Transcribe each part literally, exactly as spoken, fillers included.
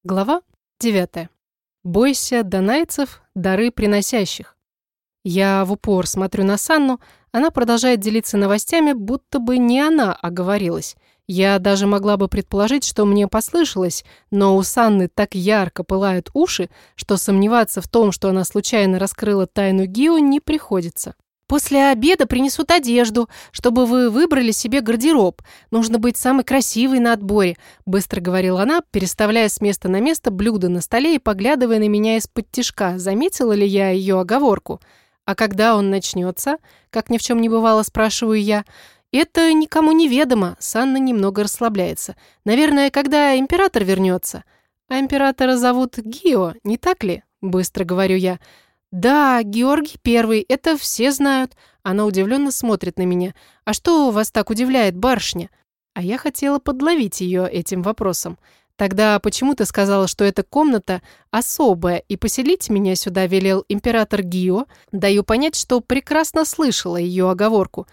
Глава девятая. Бойся донайцев, дары приносящих. Я в упор смотрю на Санну, она продолжает делиться новостями, будто бы не она оговорилась. Я даже могла бы предположить, что мне послышалось, но у Санны так ярко пылают уши, что сомневаться в том, что она случайно раскрыла тайну Гио, не приходится. «После обеда принесут одежду, чтобы вы выбрали себе гардероб. Нужно быть самой красивой на отборе», – быстро говорила она, переставляя с места на место блюдо на столе и поглядывая на меня из-под тишка. Заметила ли я ее оговорку? «А когда он начнется?» – как ни в чем не бывало, спрашиваю я. «Это никому не ведомо», – Санна немного расслабляется. «Наверное, когда император вернется». «А императора зовут Гио, не так ли?» – быстро говорю я. «Да, Георгий Первый, это все знают». Она удивленно смотрит на меня. «А что вас так удивляет, барышня?» А я хотела подловить ее этим вопросом. «Тогда почему ты сказала, что эта комната особая, и поселить меня сюда велел император Гио?» Даю понять, что прекрасно слышала ее оговорку.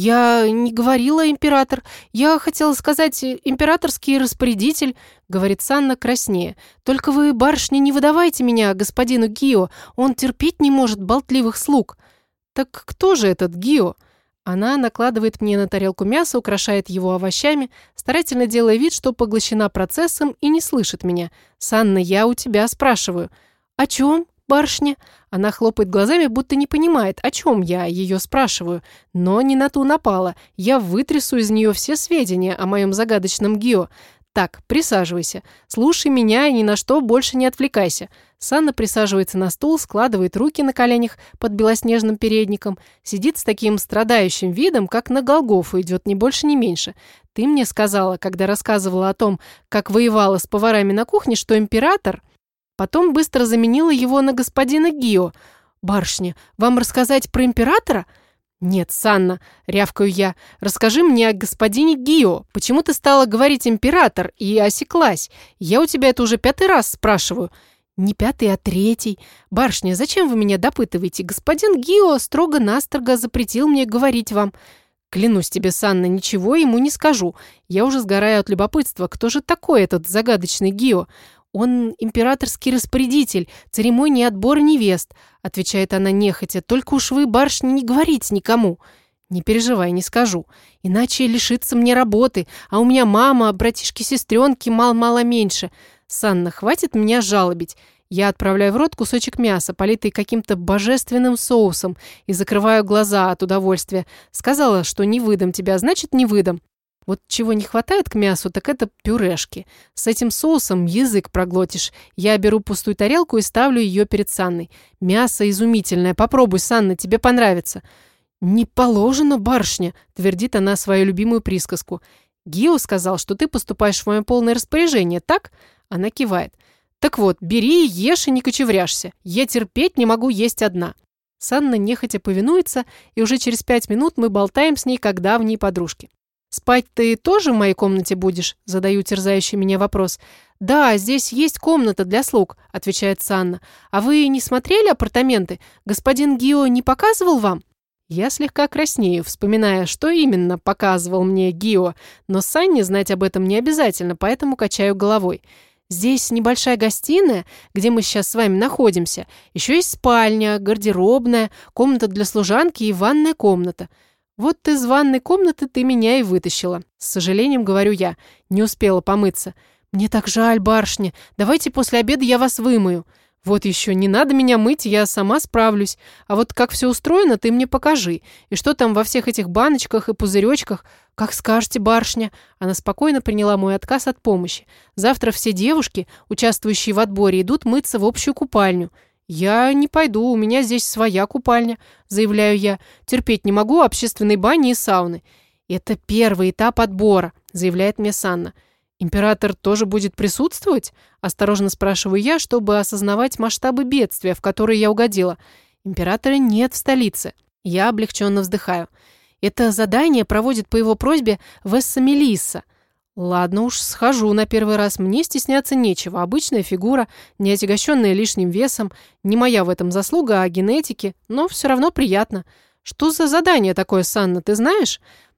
«Я не говорила император. Я хотела сказать императорский распорядитель», — говорит Санна краснее. «Только вы, барышня, не выдавайте меня господину Гио. Он терпеть не может болтливых слуг». «Так кто же этот Гио?» Она накладывает мне на тарелку мясо, украшает его овощами, старательно делая вид, что поглощена процессом и не слышит меня. «Санна, я у тебя спрашиваю». «О чем, барышня?» Она хлопает глазами, будто не понимает, о чем я ее спрашиваю. Но не на ту напала. Я вытрясу из нее все сведения о моем загадочном Гио. «Так, присаживайся. Слушай меня и ни на что больше не отвлекайся». Санна присаживается на стул, складывает руки на коленях под белоснежным передником, сидит с таким страдающим видом, как на Голгофу идет, ни больше, ни меньше. «Ты мне сказала, когда рассказывала о том, как воевала с поварами на кухне, что император...» Потом быстро заменила его на господина Гио. «Барышня, вам рассказать про императора?» «Нет, Санна», — рявкаю я, — «расскажи мне о господине Гио. Почему ты стала говорить император и осеклась? Я у тебя это уже пятый раз спрашиваю». «Не пятый, а третий. Барышня, зачем вы меня допытываете? Господин Гио строго-настрого запретил мне говорить вам». «Клянусь тебе, Санна, ничего ему не скажу. Я уже сгораю от любопытства. Кто же такой этот загадочный Гио?» «Он императорский распорядитель, церемонии отбора невест», — отвечает она нехотя. «Только уж вы, барышня, не говорите никому». «Не переживай, не скажу. Иначе лишится мне работы, а у меня мама, братишки-сестренки мало-мало меньше. Санна, хватит меня жалобить». Я отправляю в рот кусочек мяса, политый каким-то божественным соусом, и закрываю глаза от удовольствия. Сказала, что не выдам тебя, значит, не выдам. Вот чего не хватает к мясу, так это пюрешки. С этим соусом язык проглотишь. Я беру пустую тарелку и ставлю ее перед Санной. Мясо изумительное. Попробуй, Санна, тебе понравится. «Не положено, барышня», — твердит она свою любимую присказку. «Гио сказал, что ты поступаешь в мое полное распоряжение, так?» Она кивает. «Так вот, бери, ешь и не кочевряшься. Я терпеть не могу есть одна». Санна нехотя повинуется, и уже через пять минут мы болтаем с ней, как давние подружки. «Спать ты тоже в моей комнате будешь?» – задаю терзающий меня вопрос. «Да, здесь есть комната для слуг», – отвечает Санна. «А вы не смотрели апартаменты? Господин Гио не показывал вам?» Я слегка краснею, вспоминая, что именно показывал мне Гио, но Санне знать об этом не обязательно, поэтому качаю головой. «Здесь небольшая гостиная, где мы сейчас с вами находимся. Еще есть спальня, гардеробная, комната для служанки и ванная комната». «Вот из ванной комнаты ты меня и вытащила», — с сожалением говорю я. Не успела помыться. «Мне так жаль, барышня. Давайте после обеда я вас вымою». «Вот еще, не надо меня мыть, я сама справлюсь. А вот как все устроено, ты мне покажи. И что там во всех этих баночках и пузыречках? Как скажете, барышня». Она спокойно приняла мой отказ от помощи. «Завтра все девушки, участвующие в отборе, идут мыться в общую купальню». «Я не пойду, у меня здесь своя купальня», – заявляю я. «Терпеть не могу общественной бани и сауны». «Это первый этап отбора», – заявляет мне Санна. «Император тоже будет присутствовать?» – осторожно спрашиваю я, чтобы осознавать масштабы бедствия, в которые я угодила. «Императора нет в столице». Я облегченно вздыхаю. «Это задание проводит по его просьбе Весса Мелисса». «Ладно уж, схожу на первый раз. Мне стесняться нечего. Обычная фигура, не отягощенная лишним весом. Не моя в этом заслуга, а генетики. Но все равно приятно. Что за задание такое, Санна, ты знаешь?»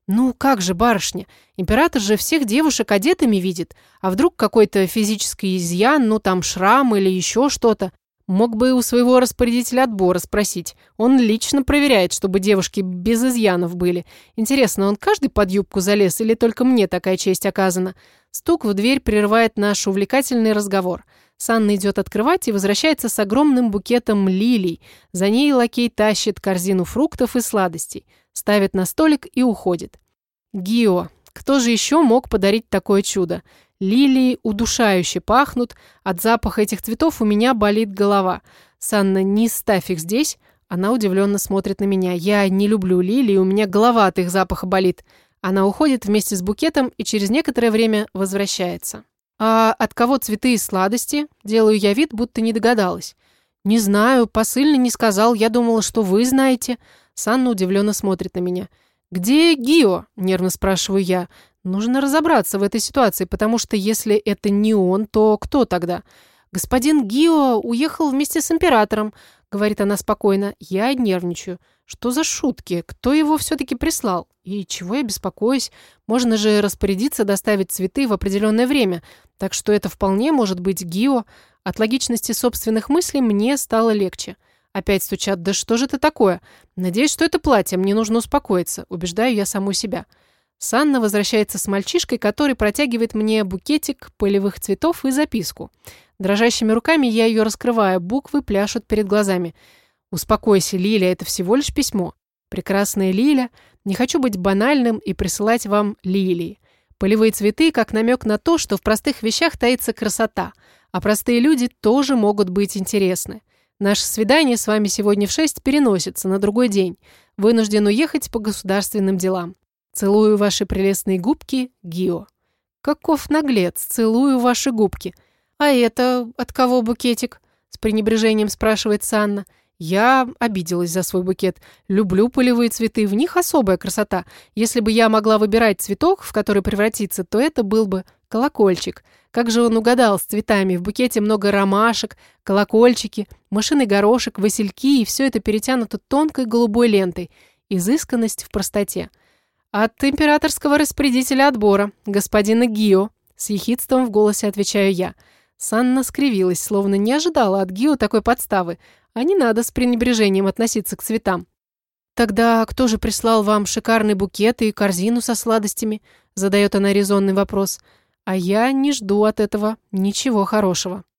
«Ну как же, барышня, император же всех девушек одетыми видит, а вдруг какой-то физический изъян, ну там шрам или еще что-то? Мог бы у своего распорядителя отбора спросить. Он лично проверяет, чтобы девушки без изъянов были. Интересно, он каждый под юбку залез или только мне такая честь оказана?» Стук в дверь прерывает наш увлекательный разговор. Санна идет открывать и возвращается с огромным букетом лилий. За ней лакей тащит корзину фруктов и сладостей, ставит на столик и уходит. Гио. Кто же еще мог подарить такое чудо? Лилии удушающе пахнут. От запаха этих цветов у меня болит голова. «Санна, не ставь их здесь». Она удивленно смотрит на меня. «Я не люблю лилии, у меня голова от их запаха болит». Она уходит вместе с букетом и через некоторое время возвращается. «А от кого цветы и сладости?» Делаю я вид, будто не догадалась. «Не знаю, посыльный не сказал, я думала, что вы знаете». Санна удивленно смотрит на меня. «Где Гио?» – нервно спрашиваю я. Нужно разобраться в этой ситуации, потому что если это не он, то кто тогда? «Господин Гио уехал вместе с императором», – говорит она спокойно. Я нервничаю. Что за шутки? Кто его все-таки прислал? И чего я беспокоюсь? Можно же распорядиться доставить цветы в определенное время. Так что это вполне может быть Гио. От логичности собственных мыслей мне стало легче. Опять стучат. «Да что же это такое? Надеюсь, что это платье. Мне нужно успокоиться», – убеждаю я саму себя. Санна возвращается с мальчишкой, который протягивает мне букетик полевых цветов и записку. Дрожащими руками я ее раскрываю, буквы пляшут перед глазами. «Успокойся, Лиля, это всего лишь письмо. Прекрасная Лиля, не хочу быть банальным и присылать вам лилии. Полевые цветы как намек на то, что в простых вещах таится красота, а простые люди тоже могут быть интересны. Наше свидание с вами сегодня в шесть переносится на другой день. Вынужден уехать по государственным делам. Целую ваши прелестные губки, Гио». Каков наглец, целую ваши губки. «А это от кого букетик?» С пренебрежением спрашивает Санна. Я обиделась за свой букет. Люблю полевые цветы, в них особая красота. Если бы я могла выбирать цветок, в который превратиться, то это был бы колокольчик. Как же он угадал с цветами? В букете много ромашек, колокольчики, мышиный горошек, васильки, и все это перетянуто тонкой голубой лентой. Изысканность в простоте. «От императорского распорядителя отбора, господина Гио», с ехидством в голосе отвечаю я. Санна скривилась, словно не ожидала от Гио такой подставы, а не надо с пренебрежением относиться к цветам. «Тогда кто же прислал вам шикарный букет и корзину со сладостями?» Задает она резонный вопрос. А я не жду от этого ничего хорошего.